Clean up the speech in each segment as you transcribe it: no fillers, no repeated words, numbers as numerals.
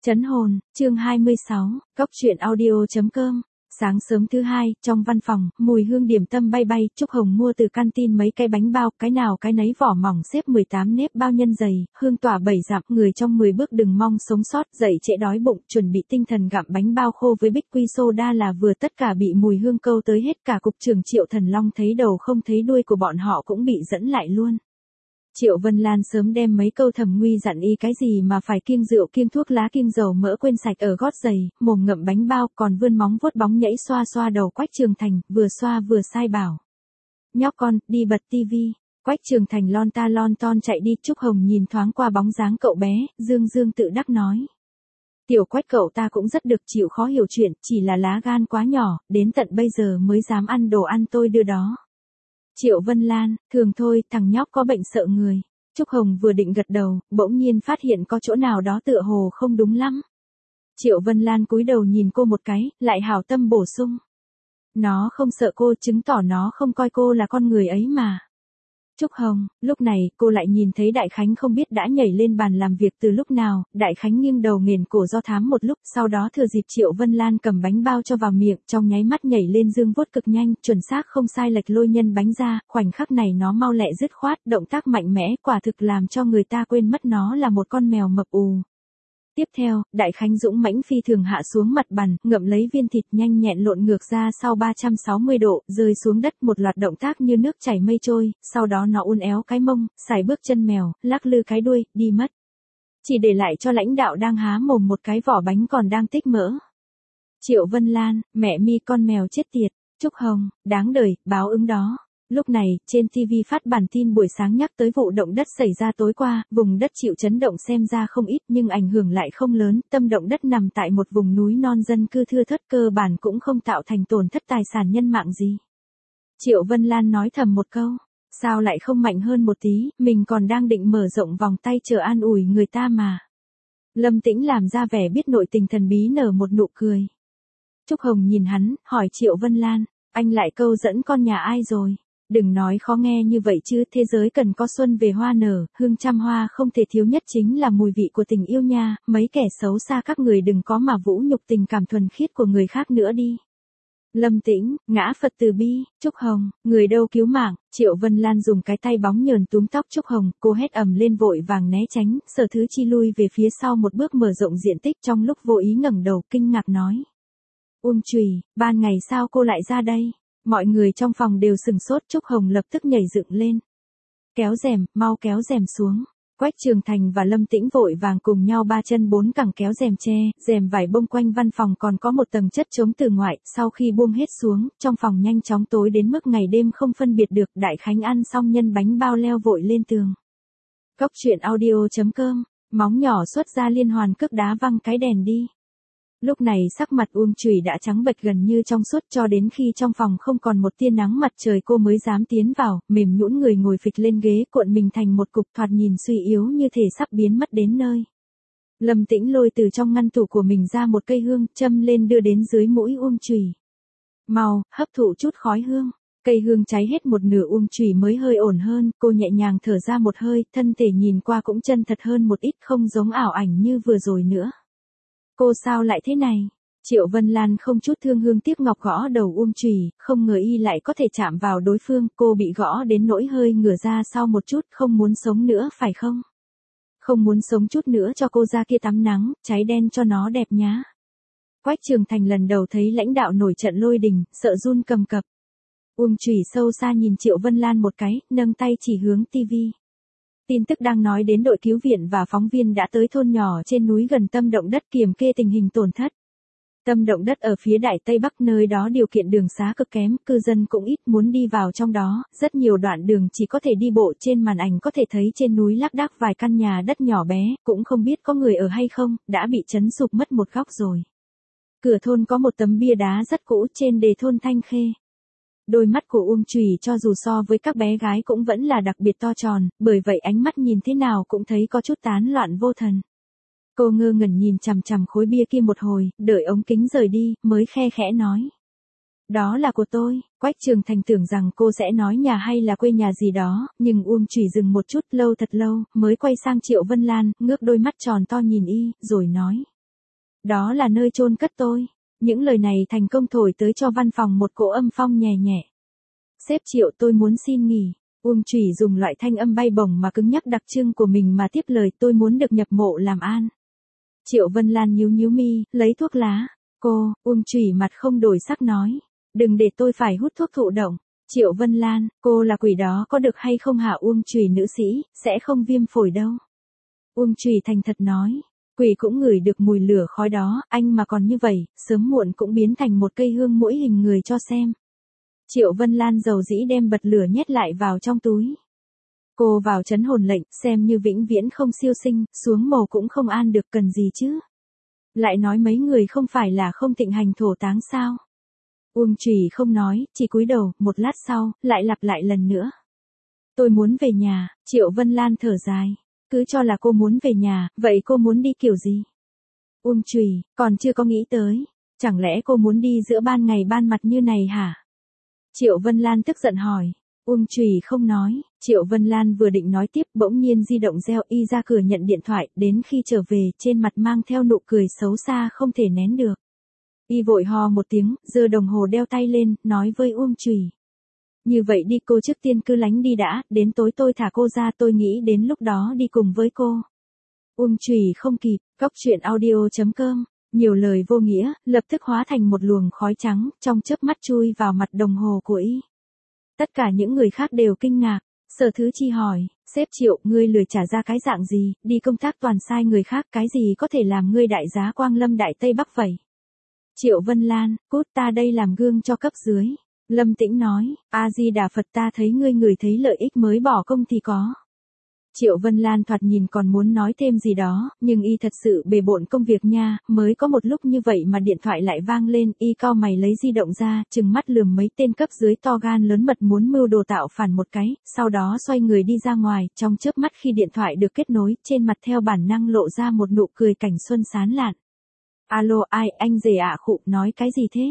Trấn hồn, chương 26, Cốc truyện audio.com. Sáng sớm thứ hai, trong văn phòng, mùi hương điểm tâm bay bay, Trúc Hồng mua từ canteen mấy cái bánh bao, cái nào cái nấy vỏ mỏng xếp 18 nếp bao nhân dày, hương tỏa 7 dặm, người trong 10 bước đừng mong sống sót, dậy trễ đói bụng, chuẩn bị tinh thần gặm bánh bao khô với bích quy soda là vừa, tất cả bị mùi hương câu tới hết. Cả cục trưởng Triệu Thần Long thấy đầu không thấy đuôi của bọn họ cũng bị dẫn lại luôn. Triệu Vân Lan sớm đem mấy câu Thẩm Nguy dặn y cái gì mà phải kiêng rượu kiêng thuốc lá kiêng dầu mỡ quên sạch ở gót giày, mồm ngậm bánh bao, còn vươn móng vuốt bóng nhảy xoa xoa đầu Quách Trường Thành, vừa xoa vừa sai bảo: "Nhóc con, đi bật tivi." Quách Trường Thành lon ta lon ton chạy đi. Trúc Hồng nhìn thoáng qua bóng dáng cậu bé, dương dương tự đắc nói: "Tiểu Quách cậu ta cũng rất được, chịu khó hiểu chuyện, chỉ là lá gan quá nhỏ, đến tận bây giờ mới dám ăn đồ ăn tôi đưa đó." Triệu Vân Lan: "Thường thôi, thằng nhóc có bệnh sợ người." Trúc Hồng vừa định gật đầu, bỗng nhiên phát hiện có chỗ nào đó tựa hồ không đúng lắm. Triệu Vân Lan cúi đầu nhìn cô một cái, lại hảo tâm bổ sung: "Nó không sợ cô, chứng tỏ nó không coi cô là con người ấy mà." Trúc Hồng, lúc này, cô lại nhìn thấy Đại Khánh không biết đã nhảy lên bàn làm việc từ lúc nào. Đại Khánh nghiêng đầu nghển cổ do thám một lúc, sau đó thừa dịp Triệu Vân Lan cầm bánh bao cho vào miệng, trong nháy mắt nhảy lên dương vuốt cực nhanh, chuẩn xác không sai lệch lôi nhân bánh ra. Khoảnh khắc này nó mau lẹ dứt khoát, động tác mạnh mẽ, quả thực làm cho người ta quên mất nó là một con mèo mập ù. Tiếp theo, Đại Khánh dũng mãnh phi thường hạ xuống mặt bàn, ngậm lấy viên thịt nhanh nhẹn lộn ngược ra sau 360 độ, rơi xuống đất, một loạt động tác như nước chảy mây trôi, sau đó nó uốn éo cái mông, sải bước chân mèo, lắc lư cái đuôi, đi mất. Chỉ để lại cho lãnh đạo đang há mồm một cái vỏ bánh còn đang tích mỡ. Triệu Vân Lan: "Mẹ mi, con mèo chết tiệt." Trúc Hồng: "Đáng đời, báo ứng đó." Lúc này, trên TV phát bản tin buổi sáng nhắc tới vụ động đất xảy ra tối qua, vùng đất chịu chấn động xem ra không ít nhưng ảnh hưởng lại không lớn, tâm động đất nằm tại một vùng núi non dân cư thưa thớt, cơ bản cũng không tạo thành tổn thất tài sản nhân mạng gì. Triệu Vân Lan nói thầm một câu: "Sao lại không mạnh hơn một tí, mình còn đang định mở rộng vòng tay chờ an ủi người ta mà." Lâm Tĩnh làm ra vẻ biết nội tình thần bí nở một nụ cười. Trúc Hồng nhìn hắn, hỏi Triệu Vân Lan: "Anh lại câu dẫn con nhà ai rồi?" "Đừng nói khó nghe như vậy chứ, thế giới cần có xuân về hoa nở, hương trăm hoa không thể thiếu nhất chính là mùi vị của tình yêu nha, mấy kẻ xấu xa các người đừng có mà vũ nhục tình cảm thuần khiết của người khác nữa đi." Lâm Tĩnh: "Ngã Phật từ bi." Trúc Hồng: "Người đâu cứu mạng." Triệu Vân Lan dùng cái tay bóng nhờn túm tóc Trúc Hồng, cô hét ầm lên vội vàng né tránh, Sở Thứ Chi lui về phía sau một bước mở rộng diện tích, trong lúc vô ý ngẩng đầu kinh ngạc nói: "Chùy, ban ngày sao cô lại ra đây?" Mọi người trong phòng đều sừng sốt. Trúc Hồng lập tức nhảy dựng lên: "Kéo rèm, mau kéo rèm xuống." Quách Trường Thành và Lâm Tĩnh vội vàng cùng nhau ba chân bốn cẳng kéo rèm che, rèm vải bông quanh văn phòng còn có một tầng chất chống từ ngoại, sau khi buông hết xuống, trong phòng nhanh chóng tối đến mức ngày đêm không phân biệt được. Đại Khánh ăn xong nhân bánh bao leo vội lên tường. Cốc truyện audio.com, móng nhỏ xuất ra liên hoàn cước đá văng cái đèn đi. Lúc này sắc mặt Chùy đã trắng bệch gần như trong suốt, cho đến khi trong phòng không còn một tia nắng mặt trời cô mới dám tiến vào, mềm nhũn người ngồi phịch lên ghế, cuộn mình thành một cục, thoạt nhìn suy yếu như thể sắp biến mất đến nơi. Lâm Tĩnh lôi từ trong ngăn tủ của mình ra một cây hương, châm lên đưa đến dưới mũi Chùy. "Mau, hấp thụ chút khói hương." Cây hương cháy hết một nửa, Chùy mới hơi ổn hơn, cô nhẹ nhàng thở ra một hơi, thân thể nhìn qua cũng chân thật hơn một ít, không giống ảo ảnh như vừa rồi nữa. "Cô sao lại thế này?" Triệu Vân Lan không chút thương hương tiếc ngọc gõ đầu Chùy, không ngờ y lại có thể chạm vào đối phương, cô bị gõ đến nỗi hơi ngửa ra sau một chút. "Không muốn sống nữa phải không? Không muốn sống chút nữa cho cô ra kia tắm nắng, cháy đen cho nó đẹp nhá." Quách Trường Thành lần đầu thấy lãnh đạo nổi trận lôi đình, sợ run cầm cập. Chùy sâu xa nhìn Triệu Vân Lan một cái, nâng tay chỉ hướng tivi. Tin tức đang nói đến đội cứu viện và phóng viên đã tới thôn nhỏ trên núi gần tâm động đất kiểm kê tình hình tổn thất. Tâm động đất ở phía Đại Tây Bắc, nơi đó điều kiện đường xá cực kém, cư dân cũng ít, muốn đi vào trong đó, rất nhiều đoạn đường chỉ có thể đi bộ. Trên màn ảnh có thể thấy trên núi lác đác vài căn nhà đất nhỏ bé, cũng không biết có người ở hay không, đã bị chấn sụp mất một góc rồi. Cửa thôn có một tấm bia đá rất cũ, trên đề thôn Thanh Khê. Đôi mắt của Chùy cho dù so với các bé gái cũng vẫn là đặc biệt to tròn, bởi vậy ánh mắt nhìn thế nào cũng thấy có chút tán loạn vô thần. Cô ngơ ngẩn nhìn chằm chằm khối bia kia một hồi, đợi ống kính rời đi, mới khe khẽ nói: "Đó là của tôi." Quách Trường Thành tưởng rằng cô sẽ nói nhà hay là quê nhà gì đó, nhưng Chùy dừng một chút, lâu thật lâu, mới quay sang Triệu Vân Lan, ngước đôi mắt tròn to nhìn y, rồi nói: Đó là nơi chôn cất tôi. Những lời này thành công thổi tới cho văn phòng một cỗ âm phong nhẹ nhẹ. Sếp Triệu, tôi muốn xin nghỉ. Uông Chủy dùng loại thanh âm bay bổng mà cứng nhắc đặc trưng của mình mà tiếp lời, tôi muốn được nhập mộ làm an. Triệu Vân Lan nhíu nhíu mi, lấy thuốc lá. Uông Chủy mặt không đổi sắc nói. Đừng để tôi phải hút thuốc thụ động. Triệu Vân Lan, cô là quỷ đó có được hay không hả? Uông Chủy nữ sĩ, sẽ không viêm phổi đâu. Uông Chủy thành thật nói. Quỷ cũng ngửi được mùi lửa khói đó, anh mà còn như vậy, sớm muộn cũng biến thành một cây hương mũi hình người cho xem. Triệu Vân Lan dầu dĩ đem bật lửa nhét lại vào trong túi. Cô vào trấn hồn lệnh, xem như vĩnh viễn không siêu sinh, xuống mồ cũng không an được, cần gì chứ. Lại nói mấy người không phải là không thịnh hành thổ táng sao. Uông Chủy không nói, chỉ cúi đầu, một lát sau, lại lặp lại lần nữa. Tôi muốn về nhà. Triệu Vân Lan thở dài. Cứ cho là cô muốn về nhà, vậy cô muốn đi kiểu gì? Uông Chủy, còn chưa có nghĩ tới. Chẳng lẽ cô muốn đi giữa ban ngày ban mặt như này hả? Triệu Vân Lan tức giận hỏi. Uông Chủy không nói. Triệu Vân Lan vừa định nói tiếp, bỗng nhiên di động reo, y ra cửa nhận điện thoại, đến khi trở về, trên mặt mang theo nụ cười xấu xa không thể nén được. Y vội hò một tiếng, giơ đồng hồ đeo tay lên, nói với Uông Chủy. Như vậy đi, cô trước tiên cứ lánh đi đã, đến tối tôi thả cô ra, tôi nghĩ đến lúc đó đi cùng với cô. Uông Chủy không kịp, cóc truyện audio.com, nhiều lời vô nghĩa, lập tức hóa thành một luồng khói trắng, trong chớp mắt chui vào mặt đồng hồ của y. Tất cả những người khác đều kinh ngạc. Sở Thứ Chi hỏi, sếp Triệu, ngươi lười trả ra cái dạng gì, đi công tác toàn sai người khác, cái gì có thể làm ngươi đại giá Quang Lâm Đại Tây Bắc vậy? Triệu Vân Lan, cút, ta đây làm gương cho cấp dưới. Lâm Tĩnh nói, A-di-đà Phật, ta thấy ngươi ngửi thấy lợi ích mới bỏ công thì có. Triệu Vân Lan thoạt nhìn còn muốn nói thêm gì đó, nhưng y thật sự bề bộn công việc nha, mới có một lúc như vậy mà điện thoại lại vang lên, y cau mày lấy di động ra, trừng mắt lườm mấy tên cấp dưới to gan lớn mật muốn mưu đồ tạo phản một cái, sau đó xoay người đi ra ngoài, trong chớp mắt khi điện thoại được kết nối, trên mặt theo bản năng lộ ra một nụ cười cảnh xuân sán lạn. Alo, ai, anh rể ạ? Khụ, nói cái gì thế?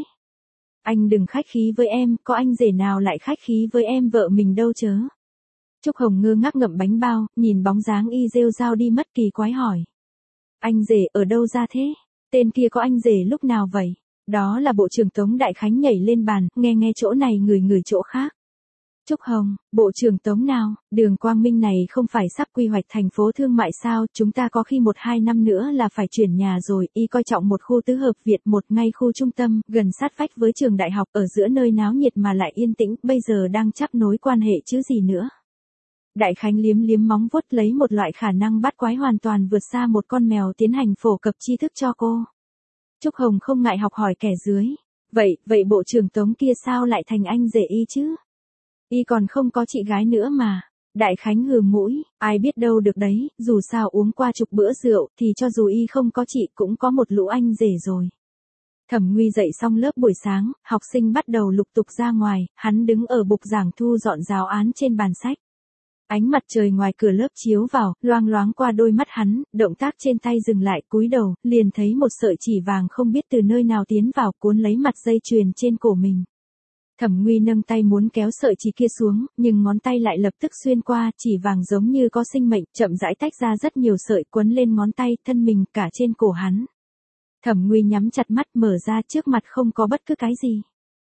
Anh đừng khách khí với em, có anh rể nào lại khách khí với em vợ mình đâu chớ. Trúc Hồng ngơ ngác ngậm bánh bao, nhìn bóng dáng y rêu rao đi mất, kỳ quái hỏi. Anh rể ở đâu ra thế? Tên kia có anh rể lúc nào vậy? Đó là Bộ trưởng Tống Đại Khánh nhảy lên bàn, nghe chỗ này người chỗ khác. Trúc Hồng, Bộ trưởng Tống nào? Đường Quang Minh này không phải sắp quy hoạch thành phố thương mại sao? Chúng ta có khi 1-2 năm nữa là phải chuyển nhà rồi. Y coi trọng một khu tứ hợp Việt, một ngay khu trung tâm, gần sát vách với trường đại học, ở giữa nơi náo nhiệt mà lại yên tĩnh, bây giờ đang chắp nối quan hệ chứ gì nữa. Đại Khánh liếm liếm móng vuốt, lấy một loại khả năng bắt quái hoàn toàn vượt xa một con mèo tiến hành phổ cập tri thức cho cô. Trúc Hồng không ngại học hỏi kẻ dưới. Vậy Bộ trưởng Tống kia sao lại thành anh rể y chứ? Y còn không có chị gái nữa mà. Đại Khánh hừ mũi, ai biết đâu được đấy, dù sao uống qua chục bữa rượu, thì cho dù y không có chị cũng có một lũ anh rể rồi. Thẩm Nguy dậy xong lớp buổi sáng, học sinh bắt đầu lục tục ra ngoài, hắn đứng ở bục giảng thu dọn giáo án trên bàn sách. Ánh mặt trời ngoài cửa lớp chiếu vào, loang loáng qua đôi mắt hắn, động tác trên tay dừng lại, cúi đầu, liền thấy một sợi chỉ vàng không biết từ nơi nào tiến vào, cuốn lấy mặt dây chuyền trên cổ mình. Thẩm Nguy nâng tay muốn kéo sợi chỉ kia xuống, nhưng ngón tay lại lập tức xuyên qua, chỉ vàng giống như có sinh mệnh, chậm rãi tách ra rất nhiều sợi, quấn lên ngón tay, thân mình, cả trên cổ hắn. Thẩm Nguy nhắm chặt mắt, mở ra, trước mặt không có bất cứ cái gì.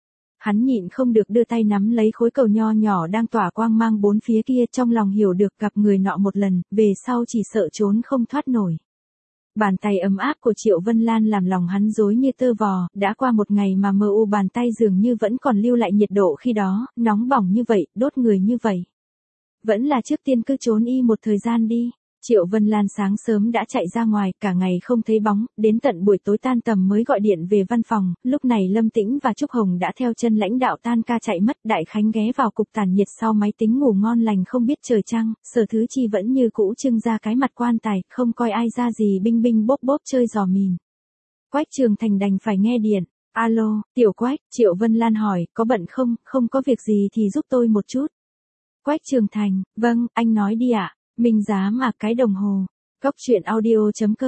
Hắn nhịn không được đưa tay nắm lấy khối cầu nho nhỏ đang tỏa quang mang bốn phía kia, trong lòng hiểu được gặp người nọ một lần, về sau chỉ sợ trốn không thoát nổi. Bàn tay ấm áp của Triệu Vân Lan làm lòng hắn rối như tơ vò, đã qua một ngày mà mơ u bàn tay dường như vẫn còn lưu lại nhiệt độ khi đó, nóng bỏng như vậy, đốt người như vậy. Vẫn là trước tiên cứ trốn y một thời gian đi. Triệu Vân Lan sáng sớm đã chạy ra ngoài, cả ngày không thấy bóng, đến tận buổi tối tan tầm mới gọi điện về văn phòng, lúc này Lâm Tĩnh và Trúc Hồng đã theo chân lãnh đạo tan ca chạy mất, Đại Khánh ghé vào cục tản nhiệt sau máy tính ngủ ngon lành không biết trời trăng, Sở Thứ Chi vẫn như cũ trưng ra cái mặt quan tài, không coi ai ra gì, binh binh bốp bốp chơi giò mìn. Quách Trường Thành đành phải nghe điện. Alo, Tiểu Quách, Triệu Vân Lan hỏi, có bận không, không có việc gì thì giúp tôi một chút. Quách Trường Thành, vâng, anh nói đi ạ. Minh giá mà cái đồng hồ. Cóc truyện audio.com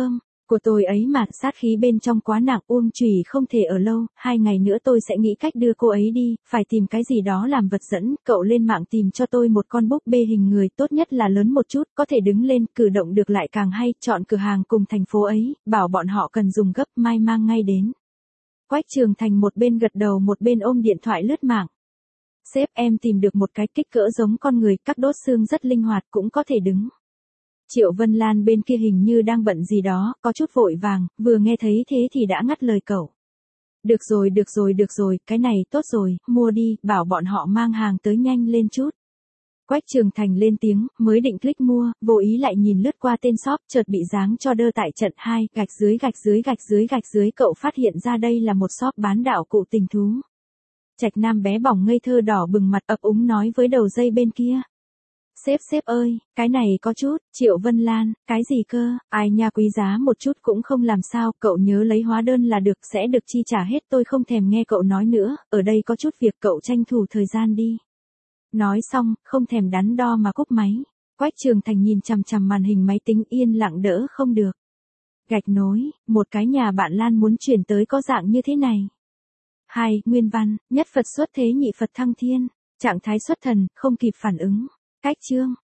Của tôi ấy mà, sát khí bên trong quá nặng, Uông Chủy không thể ở lâu, 2 ngày nữa tôi sẽ nghĩ cách đưa cô ấy đi, phải tìm cái gì đó làm vật dẫn, cậu lên mạng tìm cho tôi một con búp bê hình người, tốt nhất là lớn một chút, có thể đứng lên, cử động được lại càng hay, chọn cửa hàng cùng thành phố ấy, bảo bọn họ cần dùng gấp, mai mang ngay đến. Quách Trường Thành một bên gật đầu một bên ôm điện thoại lướt mạng. Sếp, em tìm được một cái kích cỡ giống con người, các đốt xương rất linh hoạt, cũng có thể đứng. Triệu Vân Lan bên kia hình như đang bận gì đó, có chút vội vàng, vừa nghe thấy thế thì đã ngắt lời cậu. Được rồi, cái này tốt rồi, mua đi, bảo bọn họ mang hàng tới nhanh lên chút. Quách Trường Thành lên tiếng, mới định click mua, vô ý lại nhìn lướt qua tên shop, chợt bị giáng cho đơ tại trận 2, gạch dưới, cậu phát hiện ra đây là một shop bán đạo cụ tình thú. Trạch Nam bé bỏng ngây thơ đỏ bừng mặt ấp úng nói với đầu dây bên kia. Sếp ơi, cái này có chút, Triệu Vân Lan, cái gì cơ, ai nha, quý giá một chút cũng không làm sao, cậu nhớ lấy hóa đơn là được, sẽ được chi trả hết, tôi không thèm nghe cậu nói nữa, ở đây có chút việc, cậu tranh thủ thời gian đi. Nói xong, không thèm đắn đo mà cúp máy. Quách Trường Thành nhìn chằm chằm màn hình máy tính yên lặng đỡ không được. Gạch nối, một cái nhà bạn Lan muốn chuyển tới có dạng như thế này. 2. Nguyên văn, nhất Phật xuất thế nhị Phật thăng thiên, trạng thái xuất thần, không kịp phản ứng. Cách chương.